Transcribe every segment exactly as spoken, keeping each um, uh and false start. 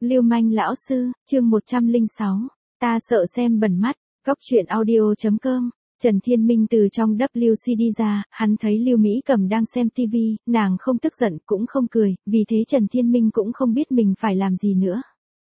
Lưu manh lão sư, chương một trăm lẻ sáu, ta sợ xem bẩn mắt, góc truyện audio chấm com. Trần Thiên Minh từ trong W C đi ra, hắn thấy Lưu Mỹ Cầm đang xem ti vi, nàng không tức giận cũng không cười, vì thế Trần Thiên Minh cũng không biết mình phải làm gì nữa.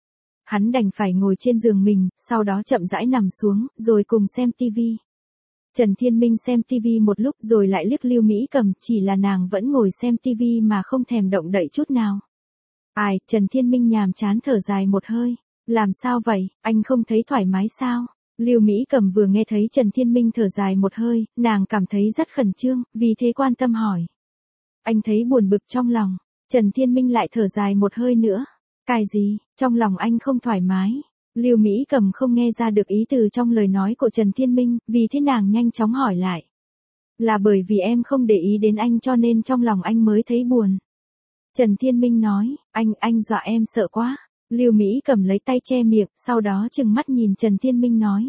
Hắn đành phải ngồi trên giường mình, sau đó chậm rãi nằm xuống, rồi cùng xem ti vi. Trần Thiên Minh xem ti vi một lúc rồi lại liếc Lưu Mỹ Cầm, chỉ là nàng vẫn ngồi xem ti vi mà không thèm động đậy chút nào. Ai, Trần Thiên Minh nhàm chán thở dài một hơi, làm sao vậy, anh không thấy thoải mái sao? Lưu Mỹ Cầm vừa nghe thấy Trần Thiên Minh thở dài một hơi, nàng cảm thấy rất khẩn trương, vì thế quan tâm hỏi. Anh thấy buồn bực trong lòng, Trần Thiên Minh lại thở dài một hơi nữa. Cái gì, trong lòng anh không thoải mái? Lưu Mỹ Cầm không nghe ra được ý từ trong lời nói của Trần Thiên Minh, vì thế nàng nhanh chóng hỏi lại. Là bởi vì em không để ý đến anh cho nên trong lòng anh mới thấy buồn. Trần Thiên Minh nói, anh, anh dọa em sợ quá. Lưu Mỹ Cầm lấy tay che miệng, sau đó trừng mắt nhìn Trần Thiên Minh nói.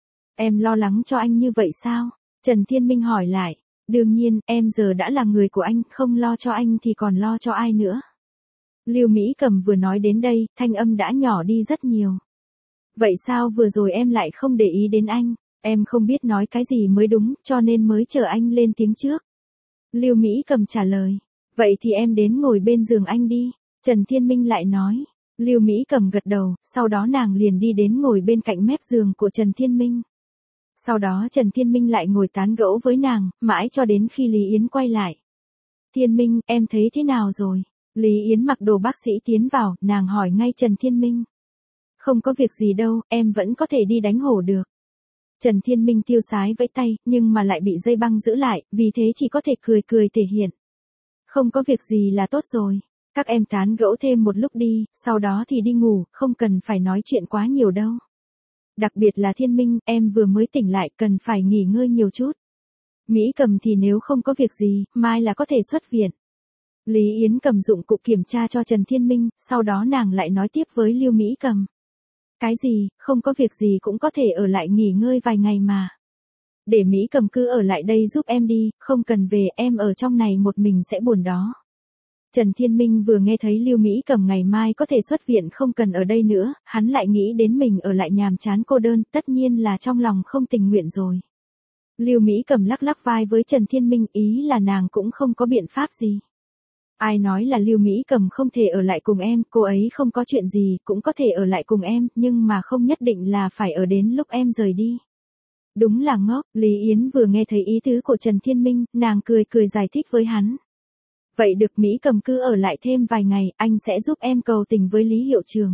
Em lo lắng cho anh như vậy sao? Trần Thiên Minh hỏi lại, đương nhiên, em giờ đã là người của anh, không lo cho anh thì còn lo cho ai nữa. Lưu Mỹ Cầm vừa nói đến đây, thanh âm đã nhỏ đi rất nhiều. Vậy sao vừa rồi em lại không để ý đến anh? Em không biết nói cái gì mới đúng, cho nên mới chờ anh lên tiếng trước. Lưu Mỹ Cầm trả lời. Vậy thì em đến ngồi bên giường anh đi. Trần Thiên Minh lại nói. Lưu Mỹ Cầm gật đầu, sau đó nàng liền đi đến ngồi bên cạnh mép giường của Trần Thiên Minh. Sau đó Trần Thiên Minh lại ngồi tán gẫu với nàng, mãi cho đến khi Lý Yến quay lại. Thiên Minh, em thấy thế nào rồi? Lý Yến mặc đồ bác sĩ tiến vào, nàng hỏi ngay Trần Thiên Minh. Không có việc gì đâu, em vẫn có thể đi đánh hổ được. Trần Thiên Minh tiêu sái vẫy tay, nhưng mà lại bị dây băng giữ lại, vì thế chỉ có thể cười cười thể hiện. Không có việc gì là tốt rồi. Các em tán gẫu thêm một lúc đi, sau đó thì đi ngủ, không cần phải nói chuyện quá nhiều đâu. Đặc biệt là Thiên Minh, em vừa mới tỉnh lại, cần phải nghỉ ngơi nhiều chút. Mỹ Cầm thì nếu không có việc gì, mai là có thể xuất viện. Lý Yến cầm dụng cụ kiểm tra cho Trần Thiên Minh, sau đó nàng lại nói tiếp với Lưu Mỹ Cầm. Cái gì, không có việc gì cũng có thể ở lại nghỉ ngơi vài ngày mà. Để Mỹ Cầm cứ ở lại đây giúp em đi, không cần về, em ở trong này một mình sẽ buồn đó. Trần Thiên Minh vừa nghe thấy Lưu Mỹ Cầm ngày mai có thể xuất viện không cần ở đây nữa, hắn lại nghĩ đến mình ở lại nhàm chán cô đơn, tất nhiên là trong lòng không tình nguyện rồi. Lưu Mỹ Cầm lắc lắc vai với Trần Thiên Minh, ý là nàng cũng không có biện pháp gì. Ai nói là Lưu Mỹ Cầm không thể ở lại cùng em, cô ấy không có chuyện gì, cũng có thể ở lại cùng em, nhưng mà không nhất định là phải ở đến lúc em rời đi. Đúng là ngốc, Lý Yến vừa nghe thấy ý tứ của Trần Thiên Minh, nàng cười cười giải thích với hắn. Vậy được, Mỹ Cầm cứ ở lại thêm vài ngày, anh sẽ giúp em cầu tình với Lý hiệu trưởng.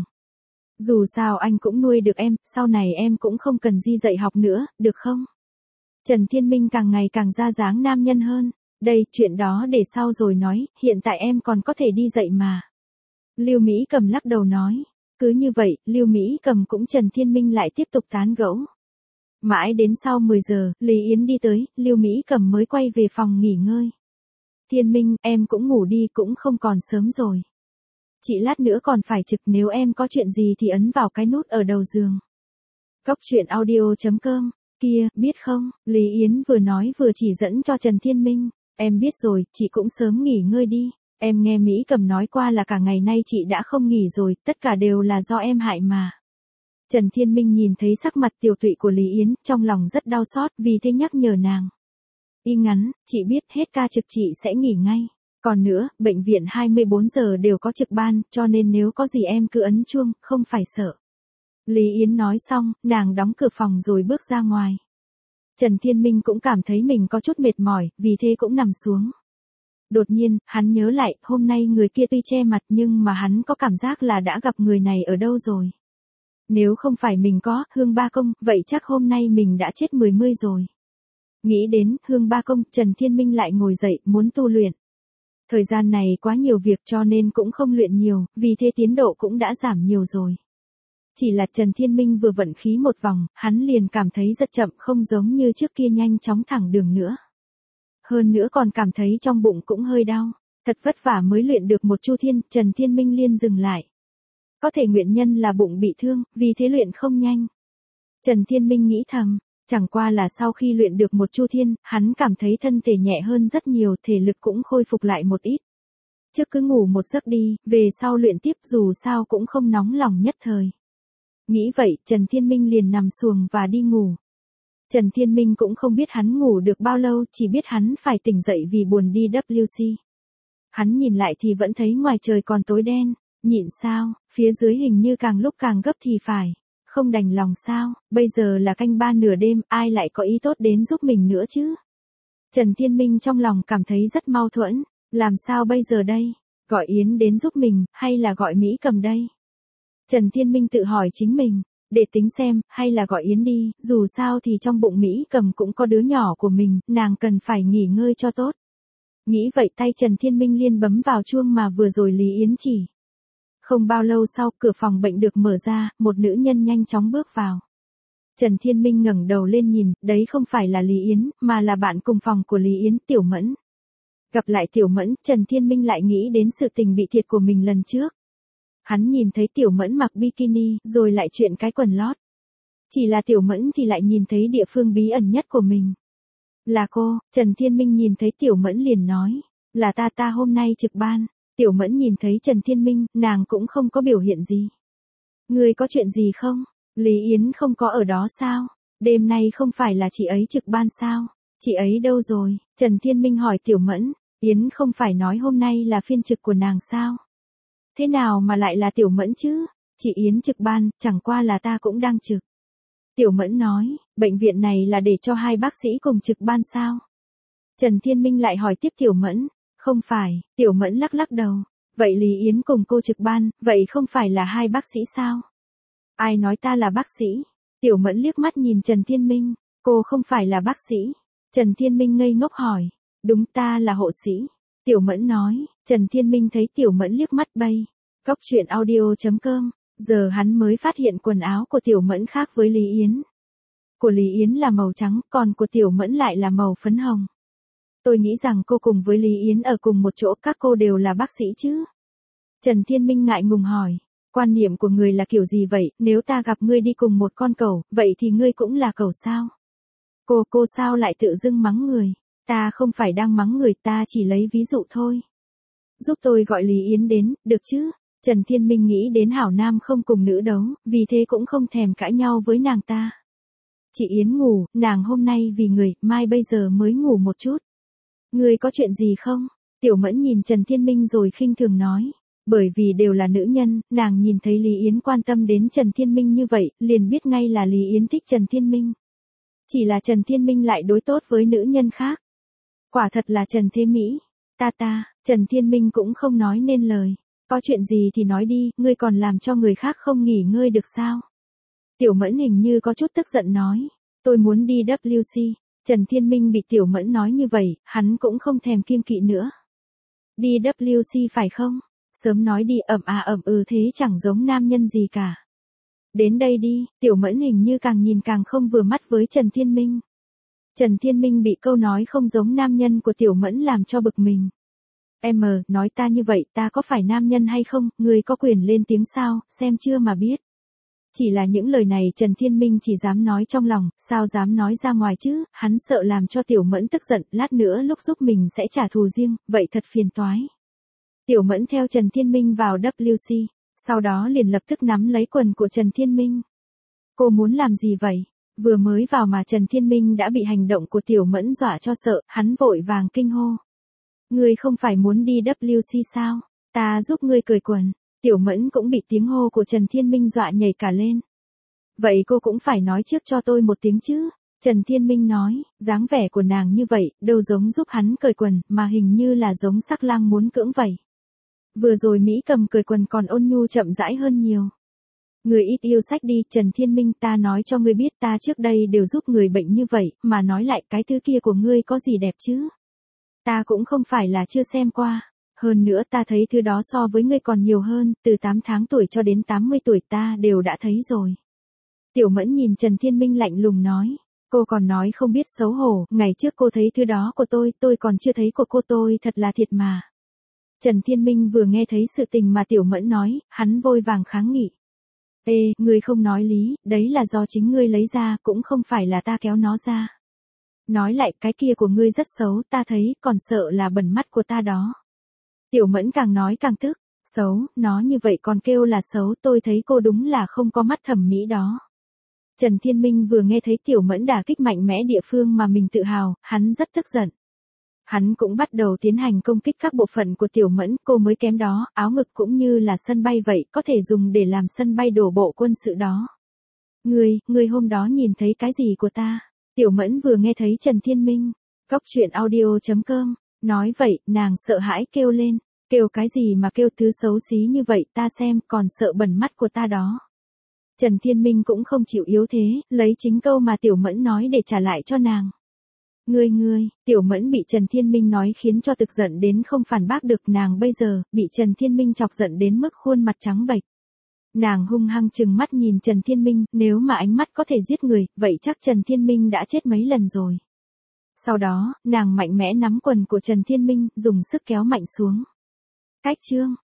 Dù sao anh cũng nuôi được em, sau này em cũng không cần đi dạy học nữa, được không? Trần Thiên Minh càng ngày càng ra dáng nam nhân hơn. Đây, chuyện đó để sau rồi nói, hiện tại em còn có thể đi dạy mà. Lưu Mỹ Cầm lắc đầu nói. Cứ như vậy, Lưu Mỹ Cầm cũng Trần Thiên Minh lại tiếp tục tán gẫu. Mãi đến sau mười giờ, Lý Yến đi tới, Lưu Mỹ Cầm mới quay về phòng nghỉ ngơi. Thiên Minh, em cũng ngủ đi, cũng không còn sớm rồi. Chị lát nữa còn phải trực, nếu em có chuyện gì thì ấn vào cái nút ở đầu giường. Góc truyện audio chấm com, kia, biết không, Lý Yến vừa nói vừa chỉ dẫn cho Trần Thiên Minh. Em biết rồi, chị cũng sớm nghỉ ngơi đi. Em nghe Mỹ Cầm nói qua là cả ngày nay chị đã không nghỉ rồi, tất cả đều là do em hại mà. Trần Thiên Minh nhìn thấy sắc mặt tiều tụy của Lý Yến, trong lòng rất đau xót, vì thế nhắc nhở nàng. Y ngắn, chị biết hết ca trực chị sẽ nghỉ ngay. Còn nữa, bệnh viện hai mươi bốn giờ đều có trực ban, cho nên nếu có gì em cứ ấn chuông, không phải sợ. Lý Yến nói xong, nàng đóng cửa phòng rồi bước ra ngoài. Trần Thiên Minh cũng cảm thấy mình có chút mệt mỏi, vì thế cũng nằm xuống. Đột nhiên, hắn nhớ lại, hôm nay người kia tuy che mặt nhưng mà hắn có cảm giác là đã gặp người này ở đâu rồi. Nếu không phải mình có Hương Ba Công, vậy chắc hôm nay mình đã chết mười mươi rồi. Nghĩ đến Hương Ba Công, Trần Thiên Minh lại ngồi dậy, muốn tu luyện. Thời gian này quá nhiều việc cho nên cũng không luyện nhiều, vì thế tiến độ cũng đã giảm nhiều rồi. Chỉ là Trần Thiên Minh vừa vận khí một vòng, hắn liền cảm thấy rất chậm, không giống như trước kia nhanh chóng thẳng đường nữa. Hơn nữa còn cảm thấy trong bụng cũng hơi đau. Thật vất vả mới luyện được một chu thiên, Trần Thiên Minh liền dừng lại. Có thể nguyên nhân là bụng bị thương, vì thế luyện không nhanh. Trần Thiên Minh nghĩ thầm, chẳng qua là sau khi luyện được một chu thiên, hắn cảm thấy thân thể nhẹ hơn rất nhiều, thể lực cũng khôi phục lại một ít. Trước cứ ngủ một giấc đi, về sau luyện tiếp dù sao cũng không nóng lòng nhất thời. Nghĩ vậy, Trần Thiên Minh liền nằm xuồng và đi ngủ. Trần Thiên Minh cũng không biết hắn ngủ được bao lâu, chỉ biết hắn phải tỉnh dậy vì buồn đi W C. Hắn nhìn lại thì vẫn thấy ngoài trời còn tối đen, nhịn sao, phía dưới hình như càng lúc càng gấp thì phải. Không đành lòng sao, bây giờ là canh ba nửa đêm, ai lại có ý tốt đến giúp mình nữa chứ? Trần Thiên Minh trong lòng cảm thấy rất mâu thuẫn, làm sao bây giờ đây? Gọi Yến đến giúp mình, hay là gọi Mỹ Cầm đây? Trần Thiên Minh tự hỏi chính mình, để tính xem, hay là gọi Yến đi, dù sao thì trong bụng Mỹ Cầm cũng có đứa nhỏ của mình, nàng cần phải nghỉ ngơi cho tốt. Nghĩ vậy tay Trần Thiên Minh liên bấm vào chuông mà vừa rồi Lý Yến chỉ. Không bao lâu sau, cửa phòng bệnh được mở ra, một nữ nhân nhanh chóng bước vào. Trần Thiên Minh ngẩng đầu lên nhìn, đấy không phải là Lý Yến, mà là bạn cùng phòng của Lý Yến, Tiểu Mẫn. Gặp lại Tiểu Mẫn, Trần Thiên Minh lại nghĩ đến sự tình bị thiệt của mình lần trước. Hắn nhìn thấy Tiểu Mẫn mặc bikini, rồi lại chuyện cái quần lót. Chỉ là Tiểu Mẫn thì lại nhìn thấy địa phương bí ẩn nhất của mình. Là cô, Trần Thiên Minh nhìn thấy Tiểu Mẫn liền nói, là ta ta hôm nay trực ban. Tiểu Mẫn nhìn thấy Trần Thiên Minh, nàng cũng không có biểu hiện gì. Người có chuyện gì không? Lý Yến không có ở đó sao? Đêm nay không phải là chị ấy trực ban sao? Chị ấy đâu rồi? Trần Thiên Minh hỏi Tiểu Mẫn, Yến không phải nói hôm nay là phiên trực của nàng sao? Thế nào mà lại là Tiểu Mẫn chứ? Chị Yến trực ban, chẳng qua là ta cũng đang trực. Tiểu Mẫn nói, bệnh viện này là để cho hai bác sĩ cùng trực ban sao? Trần Thiên Minh lại hỏi tiếp Tiểu Mẫn, không phải, Tiểu Mẫn lắc lắc đầu. Vậy Lý Yến cùng cô trực ban, vậy không phải là hai bác sĩ sao? Ai nói ta là bác sĩ? Tiểu Mẫn liếc mắt nhìn Trần Thiên Minh, cô không phải là bác sĩ. Trần Thiên Minh ngây ngốc hỏi, đúng ta là hộ sĩ. Tiểu Mẫn nói, Trần Thiên Minh thấy Tiểu Mẫn liếc mắt bay. Góc truyện audio chấm com, giờ hắn mới phát hiện quần áo của Tiểu Mẫn khác với Lý Yến. Của Lý Yến là màu trắng, còn của Tiểu Mẫn lại là màu phấn hồng. Tôi nghĩ rằng cô cùng với Lý Yến ở cùng một chỗ, các cô đều là bác sĩ chứ? Trần Thiên Minh ngại ngùng hỏi, quan niệm của người là kiểu gì vậy, nếu ta gặp ngươi đi cùng một con cẩu, vậy thì ngươi cũng là cẩu sao? Cô, cô sao lại tự dưng mắng người? Ta không phải đang mắng người, ta chỉ lấy ví dụ thôi. Giúp tôi gọi Lý Yến đến, được chứ? Trần Thiên Minh nghĩ đến hảo nam không cùng nữ đấu, vì thế cũng không thèm cãi nhau với nàng ta. Chị Yến ngủ, nàng hôm nay vì người, mai bây giờ mới ngủ một chút. Người có chuyện gì không? Tiểu Mẫn nhìn Trần Thiên Minh rồi khinh thường nói. Bởi vì đều là nữ nhân, nàng nhìn thấy Lý Yến quan tâm đến Trần Thiên Minh như vậy, liền biết ngay là Lý Yến thích Trần Thiên Minh. Chỉ là Trần Thiên Minh lại đối tốt với nữ nhân khác. Quả thật là Trần Thế Mỹ. Ta ta, Trần Thiên Minh cũng không nói nên lời. Có chuyện gì thì nói đi, ngươi còn làm cho người khác không nghỉ ngơi được sao? Tiểu Mẫn hình như có chút tức giận nói. Tôi muốn đi W C. Trần Thiên Minh bị Tiểu Mẫn nói như vậy, hắn cũng không thèm kiêng kỵ nữa. Đi W C phải không? Sớm nói đi, ậm à ậm ừ thế chẳng giống nam nhân gì cả. Đến đây đi, Tiểu Mẫn hình như càng nhìn càng không vừa mắt với Trần Thiên Minh. Trần Thiên Minh bị câu nói không giống nam nhân của Tiểu Mẫn làm cho bực mình. Em mờ, nói ta như vậy, ta có phải nam nhân hay không, người có quyền lên tiếng sao, xem chưa mà biết. Chỉ là những lời này Trần Thiên Minh chỉ dám nói trong lòng, sao dám nói ra ngoài chứ, hắn sợ làm cho Tiểu Mẫn tức giận, lát nữa lúc giúp mình sẽ trả thù riêng, vậy thật phiền toái. Tiểu Mẫn theo Trần Thiên Minh vào W C, sau đó liền lập tức nắm lấy quần của Trần Thiên Minh. Cô muốn làm gì vậy? Vừa mới vào mà Trần Thiên Minh đã bị hành động của Tiểu Mẫn dọa cho sợ, hắn vội vàng kinh hô. Ngươi không phải muốn đi W C sao? Ta giúp ngươi cởi quần. Tiểu Mẫn cũng bị tiếng hô của Trần Thiên Minh dọa nhảy cả lên. Vậy cô cũng phải nói trước cho tôi một tiếng chứ? Trần Thiên Minh nói, dáng vẻ của nàng như vậy, đâu giống giúp hắn cởi quần, mà hình như là giống sắc lang muốn cưỡng vậy. Vừa rồi Mỹ Cầm cởi quần còn ôn nhu chậm rãi hơn nhiều. Người ít yêu sách đi, Trần Thiên Minh, ta nói cho ngươi biết ta trước đây đều giúp người bệnh như vậy, mà nói lại cái thứ kia của ngươi có gì đẹp chứ? Ta cũng không phải là chưa xem qua. Hơn nữa ta thấy thứ đó so với ngươi còn nhiều hơn, từ tám tháng tuổi cho đến tám mươi tuổi ta đều đã thấy rồi. Tiểu Mẫn nhìn Trần Thiên Minh lạnh lùng nói. Cô còn nói không biết xấu hổ, ngày trước cô thấy thứ đó của tôi, tôi còn chưa thấy của cô, tôi thật là thiệt mà. Trần Thiên Minh vừa nghe thấy sự tình mà Tiểu Mẫn nói, hắn vội vàng kháng nghị. Ê, ngươi không nói lý, đấy là do chính ngươi lấy ra, cũng không phải là ta kéo nó ra. Nói lại, cái kia của ngươi rất xấu, ta thấy, còn sợ là bẩn mắt của ta đó. Tiểu Mẫn càng nói càng tức, xấu, nó như vậy còn kêu là xấu, tôi thấy cô đúng là không có mắt thẩm mỹ đó. Trần Thiên Minh vừa nghe thấy Tiểu Mẫn đả kích mạnh mẽ địa phương mà mình tự hào, hắn rất tức giận. Hắn cũng bắt đầu tiến hành công kích các bộ phận của Tiểu Mẫn, cô mới kém đó, áo ngực cũng như là sân bay vậy, có thể dùng để làm sân bay đổ bộ quân sự đó. Ngươi, ngươi hôm đó nhìn thấy cái gì của ta? Tiểu Mẫn vừa nghe thấy Trần Thiên Minh, góc truyện audio chấm com, nói vậy, nàng sợ hãi kêu lên, kêu cái gì mà kêu thứ xấu xí như vậy, ta xem, còn sợ bẩn mắt của ta đó. Trần Thiên Minh cũng không chịu yếu thế, lấy chính câu mà Tiểu Mẫn nói để trả lại cho nàng. Ngươi ngươi, Tiểu Mẫn bị Trần Thiên Minh nói khiến cho tức giận đến không phản bác được, nàng bây giờ, bị Trần Thiên Minh chọc giận đến mức khuôn mặt trắng bệch. Nàng hung hăng trừng mắt nhìn Trần Thiên Minh, nếu mà ánh mắt có thể giết người, vậy chắc Trần Thiên Minh đã chết mấy lần rồi. Sau đó, nàng mạnh mẽ nắm quần của Trần Thiên Minh, dùng sức kéo mạnh xuống. Cách chương.